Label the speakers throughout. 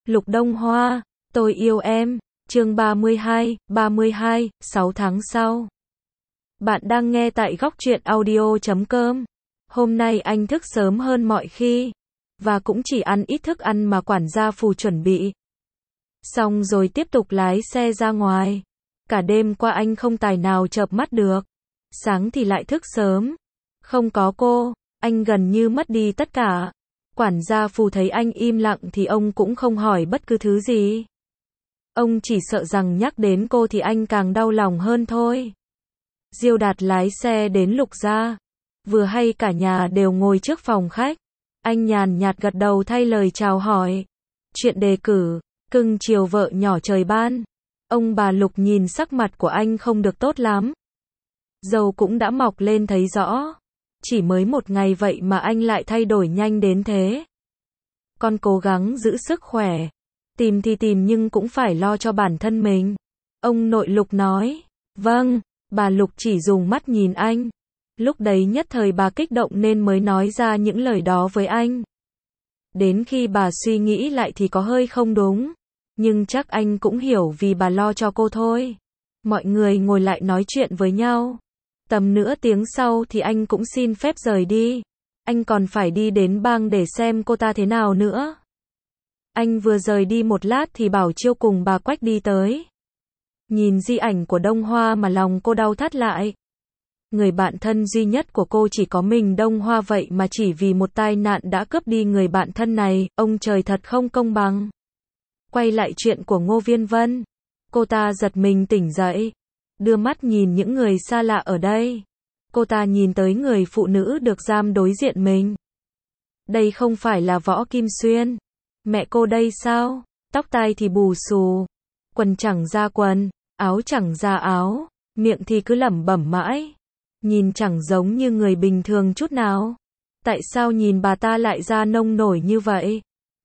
Speaker 1: Lục Đông Hoa, tôi yêu em, chương 32, 6 tháng sau. Bạn đang nghe tại góc truyện audio.com. Hôm nay anh thức sớm hơn mọi khi, và cũng chỉ ăn ít thức ăn mà quản gia Phù chuẩn bị. Xong rồi tiếp tục lái xe ra ngoài. Cả đêm qua anh không tài nào chợp mắt được. Sáng thì lại thức sớm. Không có cô, anh gần như mất đi tất cả. Quản gia Phù thấy anh im lặng thì ông cũng không hỏi bất cứ thứ gì. Ông chỉ sợ rằng nhắc đến cô thì anh càng đau lòng hơn thôi. Diêu Đạt lái xe đến Lục gia. Vừa hay cả nhà đều ngồi trước phòng khách. Anh nhàn nhạt gật đầu thay lời chào hỏi. Chuyện đề cử, cưng chiều vợ nhỏ trời ban. Ông bà Lục nhìn sắc mặt của anh không được tốt lắm. Râu cũng đã mọc lên thấy rõ. Chỉ mới một ngày vậy mà anh lại thay đổi nhanh đến thế. Con cố gắng giữ sức khỏe. Tìm thì tìm nhưng cũng phải lo cho bản thân mình. Ông nội Lục nói. Vâng, bà Lục chỉ dùng mắt nhìn anh. Lúc đấy nhất thời bà kích động nên mới nói ra những lời đó với anh. Đến khi bà suy nghĩ lại thì có hơi không đúng. Nhưng chắc anh cũng hiểu vì bà lo cho cô thôi. Mọi người ngồi lại nói chuyện với nhau. Tầm nửa tiếng sau thì anh cũng xin phép rời đi. Anh còn phải đi đến bang để xem cô ta thế nào nữa. Anh vừa rời đi một lát thì Bảo Chiêu cùng bà Quách đi tới. Nhìn di ảnh của Đông Hoa mà lòng cô đau thắt lại. Người bạn thân duy nhất của cô chỉ có mình Đông Hoa vậy mà chỉ vì một tai nạn đã cướp đi người bạn thân này, ông trời thật không công bằng. Quay lại chuyện của Ngô Viên Vân. Cô ta giật mình tỉnh dậy. Đưa mắt nhìn những người xa lạ ở đây. Cô ta nhìn tới người phụ nữ được giam đối diện mình. Đây không phải là Võ Kim Xuyên. Mẹ cô đây sao? Tóc tai thì bù xù. Quần chẳng ra quần, áo chẳng ra áo. Miệng thì cứ lẩm bẩm mãi. Nhìn chẳng giống như người bình thường chút nào. Tại sao nhìn bà ta lại ra nông nổi như vậy?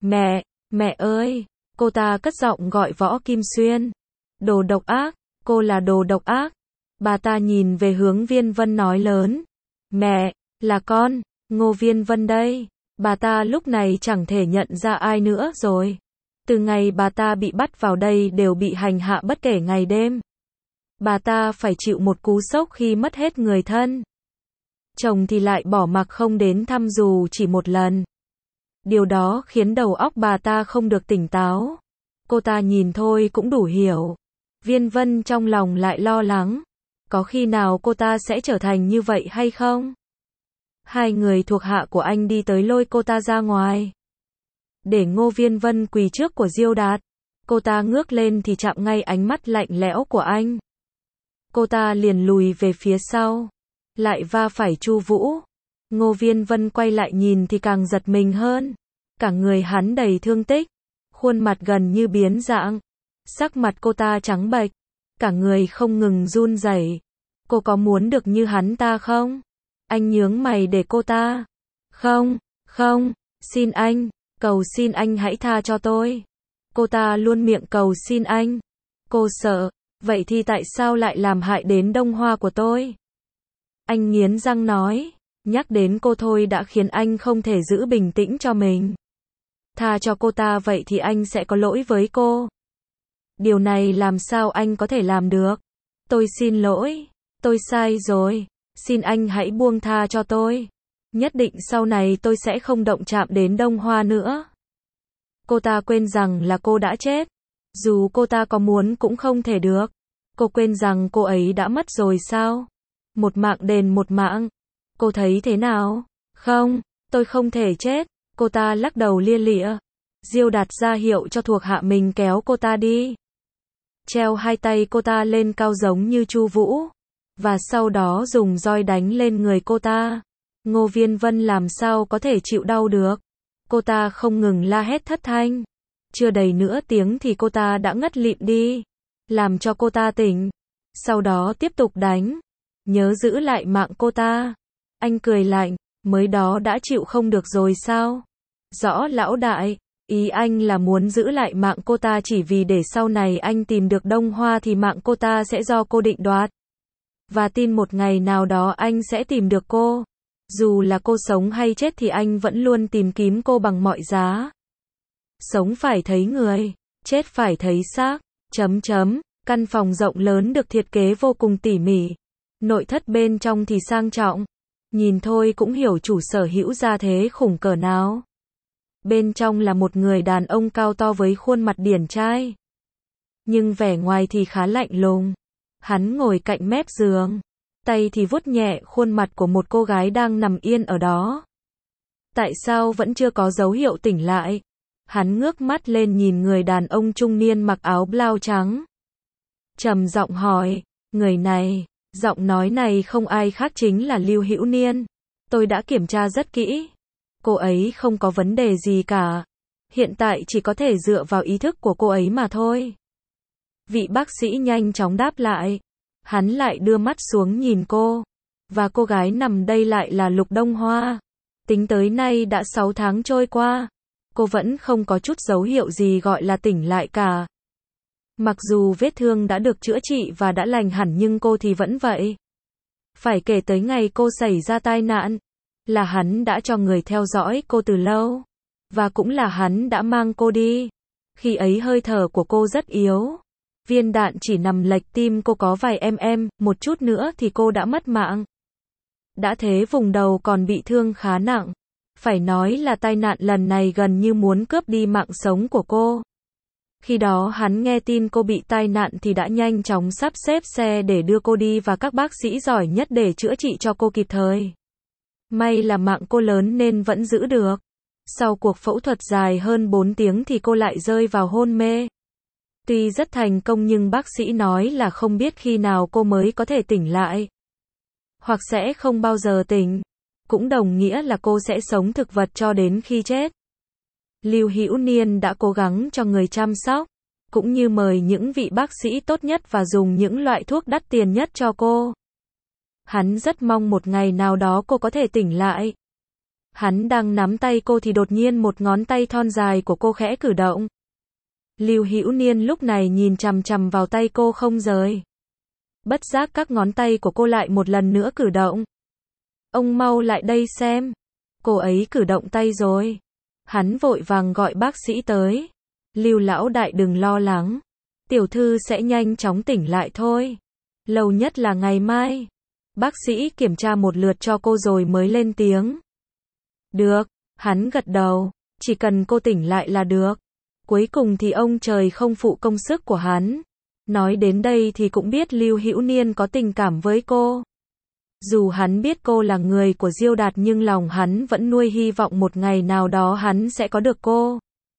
Speaker 1: Mẹ ơi! Cô ta cất giọng gọi Võ Kim Xuyên. Đồ độc ác, cô là đồ độc ác. Bà ta nhìn về hướng Viên Vân nói lớn. Mẹ, là con, Ngô Viên Vân đây. Bà ta lúc này chẳng thể nhận ra ai nữa rồi. Từ ngày bà ta bị bắt vào đây đều bị hành hạ bất kể ngày đêm. Bà ta phải chịu một cú sốc khi mất hết người thân. Chồng thì lại bỏ mặc không đến thăm dù chỉ một lần. Điều đó khiến đầu óc bà ta không được tỉnh táo. Cô ta nhìn thôi cũng đủ hiểu. Viên Vân trong lòng lại lo lắng. Có khi nào cô ta sẽ trở thành như vậy hay không? Hai người thuộc hạ của anh đi tới lôi cô ta ra ngoài. Để Ngô Viên Vân quỳ trước của Diêu Đạt. Cô ta ngước lên thì chạm ngay ánh mắt lạnh lẽo của anh. Cô ta liền lùi về phía sau. Lại va phải Chu Vũ. Ngô Viên Vân quay lại nhìn thì càng giật mình hơn. Cả người hắn đầy thương tích. Khuôn mặt gần như biến dạng. Sắc mặt cô ta trắng bệch. Cả người không ngừng run rẩy. Cô có muốn được như hắn ta không? Anh nhướng mày để cô ta. Không, xin anh, cầu xin anh hãy tha cho tôi. Cô ta luôn miệng cầu xin anh. Cô sợ, vậy thì tại sao lại làm hại đến Đông Hoa của tôi? Anh nghiến răng nói, nhắc đến cô thôi đã khiến anh không thể giữ bình tĩnh cho mình. Tha cho cô ta vậy thì anh sẽ có lỗi với cô. Điều này làm sao anh có thể làm được? Tôi xin lỗi, tôi sai rồi, xin anh hãy buông tha cho tôi. Nhất định sau này tôi sẽ không động chạm đến Đông Hoa nữa. Cô ta quên rằng là cô đã chết. Dù cô ta có muốn cũng không thể được. Cô quên rằng cô ấy đã mất rồi sao? Một mạng đền một mạng. Cô thấy thế nào? Không, tôi không thể chết. Cô ta lắc đầu lia lịa. Diêu Đạt ra hiệu cho thuộc hạ mình kéo cô ta đi. Treo hai tay cô ta lên cao giống như Chu Vũ. Và sau đó dùng roi đánh lên người cô ta. Ngô Viên Vân làm sao có thể chịu đau được. Cô ta không ngừng la hét thất thanh. Chưa đầy nửa tiếng thì cô ta đã ngất lịm đi. Làm cho cô ta tỉnh. Sau đó tiếp tục đánh. Nhớ giữ lại mạng cô ta. Anh cười lạnh. Mới đó đã chịu không được rồi sao? Rõ lão đại. Ý anh là muốn giữ lại mạng cô ta chỉ vì để sau này anh tìm được Đông Hoa thì mạng cô ta sẽ do cô định đoạt. Và tin một ngày nào đó anh sẽ tìm được cô. Dù là cô sống hay chết thì anh vẫn luôn tìm kiếm cô bằng mọi giá. Sống phải thấy người, chết phải thấy xác. Căn phòng rộng lớn được thiết kế vô cùng tỉ mỉ. Nội thất bên trong thì sang trọng. Nhìn thôi cũng hiểu chủ sở hữu gia thế khủng cỡ nào. Bên trong là một người đàn ông cao to với khuôn mặt điển trai. Nhưng vẻ ngoài thì khá lạnh lùng. Hắn ngồi cạnh mép giường. Tay thì vuốt nhẹ khuôn mặt của một cô gái đang nằm yên ở đó. Tại sao vẫn chưa có dấu hiệu tỉnh lại? Hắn ngước mắt lên nhìn người đàn ông trung niên mặc áo blau trắng. Trầm giọng hỏi, người này, giọng nói này không ai khác chính là Lưu Hữu Niên. Tôi đã kiểm tra rất kỹ. Cô ấy không có vấn đề gì cả. Hiện tại chỉ có thể dựa vào ý thức của cô ấy mà thôi. Vị bác sĩ nhanh chóng đáp lại. Hắn lại đưa mắt xuống nhìn cô. Và cô gái nằm đây lại là Lục Đông Hoa. Tính tới nay đã 6 tháng trôi qua. Cô vẫn không có chút dấu hiệu gì gọi là tỉnh lại cả. Mặc dù vết thương đã được chữa trị và đã lành hẳn nhưng cô thì vẫn vậy. Phải kể tới ngày cô xảy ra tai nạn. Là hắn đã cho người theo dõi cô từ lâu. Và cũng là hắn đã mang cô đi. Khi ấy hơi thở của cô rất yếu. Viên đạn chỉ nằm lệch tim cô có vài một chút nữa thì cô đã mất mạng. Đã thế vùng đầu còn bị thương khá nặng. Phải nói là tai nạn lần này gần như muốn cướp đi mạng sống của cô. Khi đó hắn nghe tin cô bị tai nạn thì đã nhanh chóng sắp xếp xe để đưa cô đi và các bác sĩ giỏi nhất để chữa trị cho cô kịp thời. May là mạng cô lớn nên vẫn giữ được. Sau cuộc phẫu thuật dài hơn 4 tiếng thì cô lại rơi vào hôn mê. Tuy rất thành công nhưng bác sĩ nói là không biết khi nào cô mới có thể tỉnh lại. Hoặc sẽ không bao giờ tỉnh. Cũng đồng nghĩa là cô sẽ sống thực vật cho đến khi chết. Lưu Hữu Niên đã cố gắng cho người chăm sóc, cũng như mời những vị bác sĩ tốt nhất và dùng những loại thuốc đắt tiền nhất cho cô. Hắn rất mong một ngày nào đó cô có thể tỉnh lại. Hắn đang nắm tay cô thì đột nhiên một ngón tay thon dài của cô khẽ cử động. Lưu Hữu Niên lúc này nhìn chằm chằm vào tay cô không rời. Bất giác các ngón tay của cô lại một lần nữa cử động. Ông mau lại đây xem. Cô ấy cử động tay rồi. Hắn vội vàng gọi bác sĩ tới. Lưu lão đại đừng lo lắng. Tiểu thư sẽ nhanh chóng tỉnh lại thôi. Lâu nhất là ngày mai. Bác sĩ kiểm tra một lượt cho cô rồi mới lên tiếng. Được, hắn gật đầu. Chỉ cần cô tỉnh lại là được. Cuối cùng thì ông trời không phụ công sức của hắn. Nói đến đây thì cũng biết Lưu Hữu Niên có tình cảm với cô. Dù hắn biết cô là người của Diêu Đạt nhưng lòng hắn vẫn nuôi hy vọng một ngày nào đó hắn sẽ có được cô.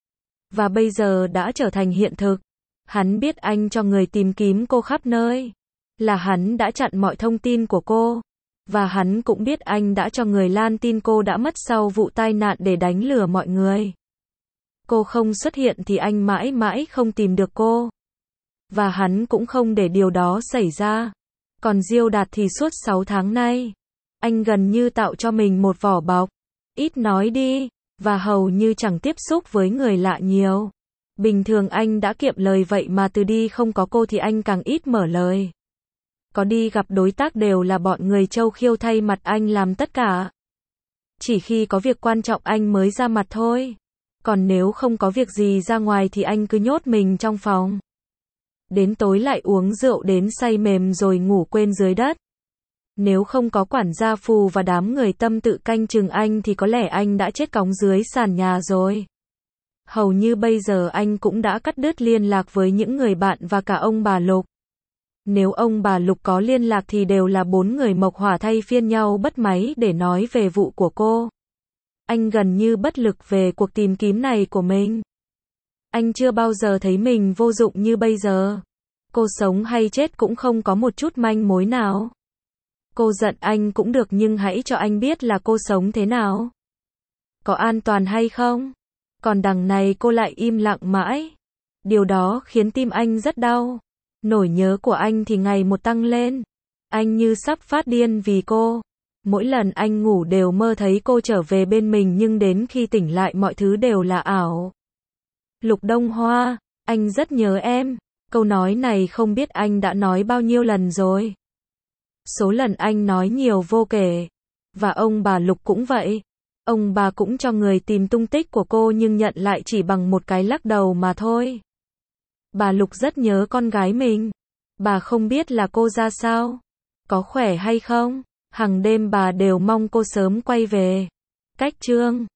Speaker 1: Và bây giờ đã trở thành hiện thực. Hắn biết anh cho người tìm kiếm cô khắp nơi. Là hắn đã chặn mọi thông tin của cô. Và hắn cũng biết anh đã cho người lan tin cô đã mất sau vụ tai nạn để đánh lừa mọi người. Cô không xuất hiện thì anh mãi mãi không tìm được cô. Và hắn cũng không để điều đó xảy ra. Còn Diêu Đạt thì suốt 6 tháng nay, anh gần như tạo cho mình một vỏ bọc, ít nói đi, và hầu như chẳng tiếp xúc với người lạ nhiều. Bình thường anh đã kiệm lời vậy mà từ đi không có cô thì anh càng ít mở lời. Có đi gặp đối tác đều là bọn người Châu Khiêu thay mặt anh làm tất cả. Chỉ khi có việc quan trọng anh mới ra mặt thôi. Còn nếu không có việc gì ra ngoài thì anh cứ nhốt mình trong phòng. Đến tối lại uống rượu đến say mềm rồi ngủ quên dưới đất. Nếu không có quản gia Phù và đám người Tâm tự canh chừng anh thì có lẽ anh đã chết cóng dưới sàn nhà rồi. Hầu như bây giờ anh cũng đã cắt đứt liên lạc với những người bạn và cả ông bà Lục. Nếu ông bà Lục có liên lạc thì đều là 4 người Mộc Hỏa thay phiên nhau bắt máy để nói về vụ của cô. Anh gần như bất lực về cuộc tìm kiếm này của mình. Anh chưa bao giờ thấy mình vô dụng như bây giờ. Cô sống hay chết cũng không có một chút manh mối nào. Cô giận anh cũng được nhưng hãy cho anh biết là cô sống thế nào. Có an toàn hay không? Còn đằng này cô lại im lặng mãi. Điều đó khiến tim anh rất đau. Nỗi nhớ của anh thì ngày một tăng lên. Anh như sắp phát điên vì cô. Mỗi lần anh ngủ đều mơ thấy cô trở về bên mình nhưng đến khi tỉnh lại mọi thứ đều là ảo. Lục Đông Hoa, anh rất nhớ em. Câu nói này không biết anh đã nói bao nhiêu lần rồi. Số lần anh nói nhiều vô kể. Và ông bà Lục cũng vậy. Ông bà cũng cho người tìm tung tích của cô nhưng nhận lại chỉ bằng một cái lắc đầu mà thôi. Bà Lục rất nhớ con gái mình. Bà không biết là cô ra sao, có khỏe hay không. Hằng đêm bà đều mong cô sớm quay về. Cách chương